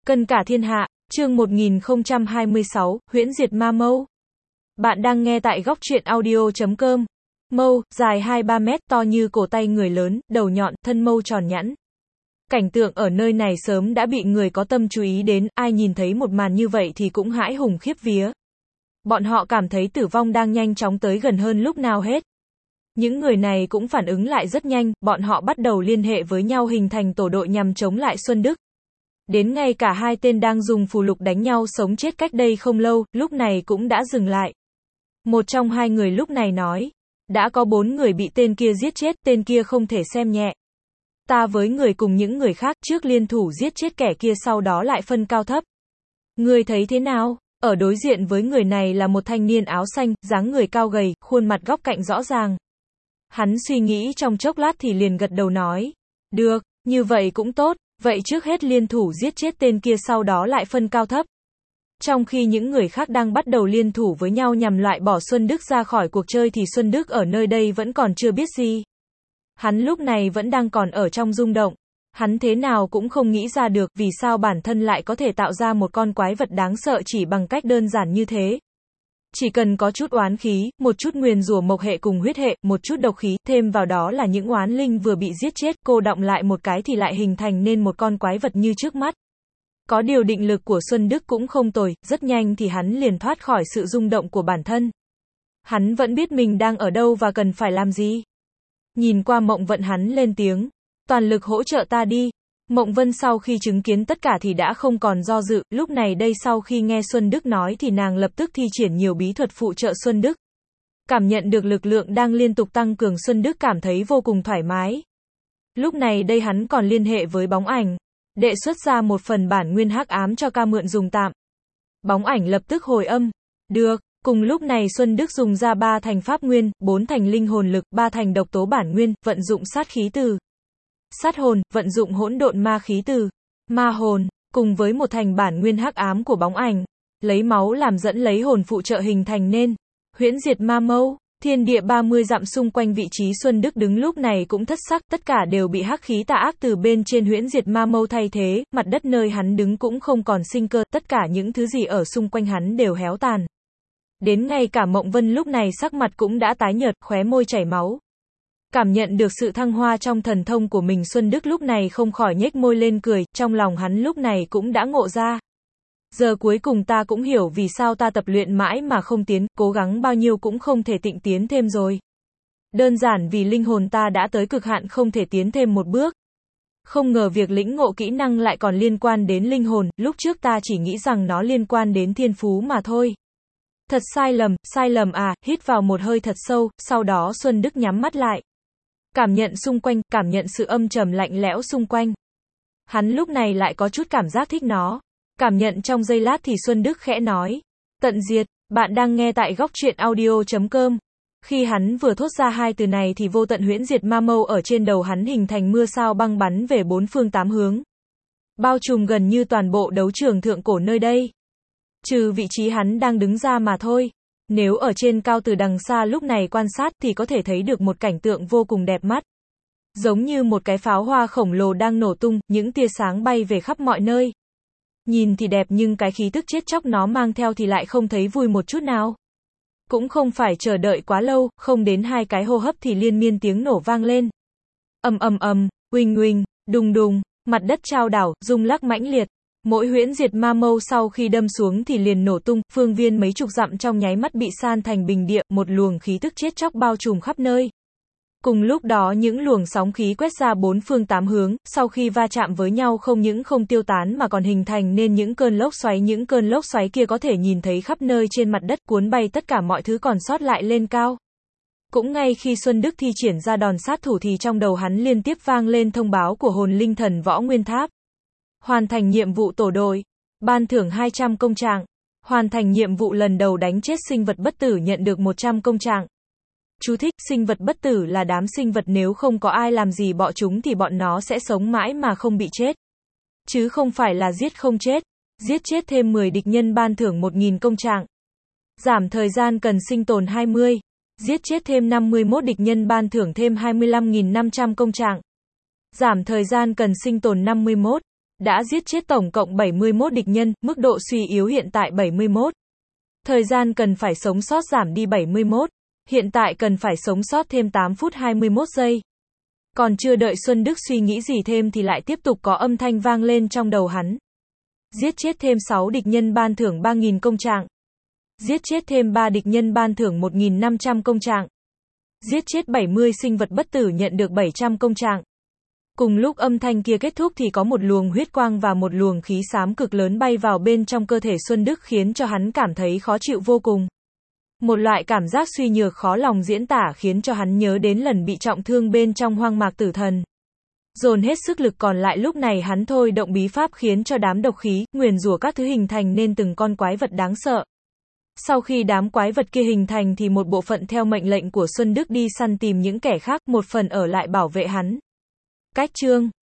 Cân cả thiên hạ, chương 1026, huyễn diệt ma mâu. Bạn đang nghe tại góc truyện audio.com. Mâu, dài 2-3 mét, to như cổ tay người lớn, đầu nhọn, thân mâu tròn nhẵn. Cảnh tượng ở nơi này sớm đã bị người có tâm chú ý đến, ai nhìn thấy một màn như vậy thì cũng hãi hùng khiếp vía. Bọn họ cảm thấy tử vong đang nhanh chóng tới gần hơn lúc nào hết. Những người này cũng phản ứng lại rất nhanh, bọn họ bắt đầu liên hệ với nhau hình thành tổ đội nhằm chống lại Xuân Đức. Đến ngay cả hai tên đang dùng phù lục đánh nhau sống chết cách đây không lâu, lúc này cũng đã dừng lại. Một trong hai người lúc này nói, đã có 4 người bị tên kia giết chết, tên kia không thể xem nhẹ. Ta với người cùng những người khác trước liên thủ giết chết kẻ kia, sau đó lại phân cao thấp. Ngươi thấy thế nào? Ở đối diện với người này là một thanh niên áo xanh, dáng người cao gầy, khuôn mặt góc cạnh rõ ràng. Hắn suy nghĩ trong chốc lát thì liền gật đầu nói, được, như vậy cũng tốt. Vậy trước hết liên thủ giết chết tên kia, sau đó lại phân cao thấp. Trong khi những người khác đang bắt đầu liên thủ với nhau nhằm loại bỏ Xuân Đức ra khỏi cuộc chơi thì Xuân Đức ở nơi đây vẫn còn chưa biết gì. Hắn lúc này vẫn đang còn ở trong rung động. Hắn thế nào cũng không nghĩ ra được vì sao bản thân lại có thể tạo ra một con quái vật đáng sợ chỉ bằng cách đơn giản như thế. Chỉ cần có chút oán khí, một chút nguyền rủa mộc hệ cùng huyết hệ, một chút độc khí, thêm vào đó là những oán linh vừa bị giết chết, cô đọng lại một cái thì lại hình thành nên một con quái vật như trước mắt. Có điều định lực của Xuân Đức cũng không tồi, rất nhanh thì hắn liền thoát khỏi sự rung động của bản thân. Hắn vẫn biết mình đang ở đâu và cần phải làm gì. Nhìn qua Mộng Vận hắn lên tiếng, toàn lực hỗ trợ ta đi. Mộng Vân sau khi chứng kiến tất cả thì đã không còn do dự, lúc này đây sau khi nghe Xuân Đức nói thì nàng lập tức thi triển nhiều bí thuật phụ trợ Xuân Đức. Cảm nhận được lực lượng đang liên tục tăng cường, Xuân Đức cảm thấy vô cùng thoải mái. Lúc này đây hắn còn liên hệ với Bóng Ảnh, đệ xuất ra một phần bản nguyên hắc ám cho ca mượn dùng tạm. Bóng Ảnh lập tức hồi âm, được. Cùng lúc này Xuân Đức dùng ra 3 thành pháp nguyên, 4 thành linh hồn lực, 3 thành độc tố bản nguyên, vận dụng sát khí từ sát hồn, vận dụng hỗn độn ma khí từ ma hồn, cùng với một thành bản nguyên hắc ám của Bóng Ảnh, lấy máu làm dẫn lấy hồn phụ trợ hình thành nên huyễn diệt ma mâu. Thiên địa 30 dặm xung quanh vị trí Xuân Đức đứng lúc này cũng thất sắc, tất cả đều bị hắc khí tà ác từ bên trên huyễn diệt ma mâu thay thế, mặt đất nơi hắn đứng cũng không còn sinh cơ, tất cả những thứ gì ở xung quanh hắn đều héo tàn. Đến ngay cả Mộng Vân lúc này sắc mặt cũng đã tái nhợt, khóe môi chảy máu. Cảm nhận được sự thăng hoa trong thần thông của mình, Xuân Đức lúc này không khỏi nhếch môi lên cười, trong lòng hắn lúc này cũng đã ngộ ra. Giờ cuối cùng ta cũng hiểu vì sao ta tập luyện mãi mà không tiến, cố gắng bao nhiêu cũng không thể tịnh tiến thêm rồi. Đơn giản vì linh hồn ta đã tới cực hạn không thể tiến thêm một bước. Không ngờ việc lĩnh ngộ kỹ năng lại còn liên quan đến linh hồn, lúc trước ta chỉ nghĩ rằng nó liên quan đến thiên phú mà thôi. Thật sai lầm à, hít vào một hơi thật sâu, sau đó Xuân Đức nhắm mắt lại. Cảm nhận xung quanh, cảm nhận sự âm trầm lạnh lẽo xung quanh. Hắn lúc này lại có chút cảm giác thích nó. Cảm nhận trong giây lát thì Xuân Đức khẽ nói, tận diệt. Bạn đang nghe tại góc truyện audio.com. Khi hắn vừa thốt ra hai từ này thì vô tận huyễn diệt ma mâu ở trên đầu hắn hình thành mưa sao băng bắn về 4 phương 8 hướng. Bao trùm gần như toàn bộ đấu trường thượng cổ nơi đây. Trừ vị trí hắn đang đứng ra mà thôi. Nếu ở trên cao từ đằng xa lúc này quan sát thì có thể thấy được một cảnh tượng vô cùng đẹp mắt. Giống như một cái pháo hoa khổng lồ đang nổ tung, những tia sáng bay về khắp mọi nơi. Nhìn thì đẹp nhưng cái khí tức chết chóc nó mang theo thì lại không thấy vui một chút nào. Cũng không phải chờ đợi quá lâu, không đến 2 cái hô hấp thì liên miên tiếng nổ vang lên. Uỳnh uỳnh, đùng đùng, mặt đất chao đảo, rung lắc mãnh liệt. Mỗi huyễn diệt ma mâu sau khi đâm xuống thì liền nổ tung, phương viên mấy chục dặm trong nháy mắt bị san thành bình địa, một luồng khí tức chết chóc bao trùm khắp nơi. Cùng lúc đó những luồng sóng khí quét ra 4 phương 8 hướng, sau khi va chạm với nhau không những không tiêu tán mà còn hình thành nên những cơn lốc xoáy kia có thể nhìn thấy khắp nơi trên mặt đất, cuốn bay tất cả mọi thứ còn sót lại lên cao. Cũng ngay khi Xuân Đức thi triển ra đòn sát thủ thì trong đầu hắn liên tiếp vang lên thông báo của hồn linh thần võ nguyên tháp. Hoàn thành nhiệm vụ tổ đội. Ban thưởng 200 công trạng. Hoàn thành nhiệm vụ lần đầu đánh chết sinh vật bất tử nhận được 100 công trạng. Chú thích, sinh vật bất tử là đám sinh vật nếu không có ai làm gì bọn chúng thì bọn nó sẽ sống mãi mà không bị chết. Chứ không phải là giết không chết. Giết chết thêm 10 địch nhân ban thưởng 1000 công trạng. Giảm thời gian cần sinh tồn 20. Giết chết thêm 51 địch nhân ban thưởng thêm 25.500 công trạng. Giảm thời gian cần sinh tồn 51. đã giết chết tổng cộng 71 địch nhân, mức độ suy yếu hiện tại 71. Thời gian cần phải sống sót giảm đi 71. Hiện tại cần phải sống sót thêm 8 phút 21 giây. Còn chưa đợi Xuân Đức suy nghĩ gì thêm thì lại tiếp tục có âm thanh vang lên trong đầu hắn. Giết chết thêm 6 địch nhân ban thưởng 3.000 công trạng. Giết chết thêm 3 địch nhân ban thưởng 1.500 công trạng. Giết chết 70 sinh vật bất tử nhận được 700 công trạng. Cùng lúc âm thanh kia kết thúc thì có một luồng huyết quang và một luồng khí xám cực lớn bay vào bên trong cơ thể Xuân Đức khiến cho hắn cảm thấy khó chịu vô cùng. Một loại cảm giác suy nhược khó lòng diễn tả khiến cho hắn nhớ đến lần bị trọng thương bên trong hoang mạc tử thần. Dồn hết sức lực còn lại lúc này hắn thôi động bí pháp khiến cho đám độc khí, nguyền rủa các thứ hình thành nên từng con quái vật đáng sợ. Sau khi đám quái vật kia hình thành thì một bộ phận theo mệnh lệnh của Xuân Đức đi săn tìm những kẻ khác, một phần ở lại bảo vệ hắn. Cách chương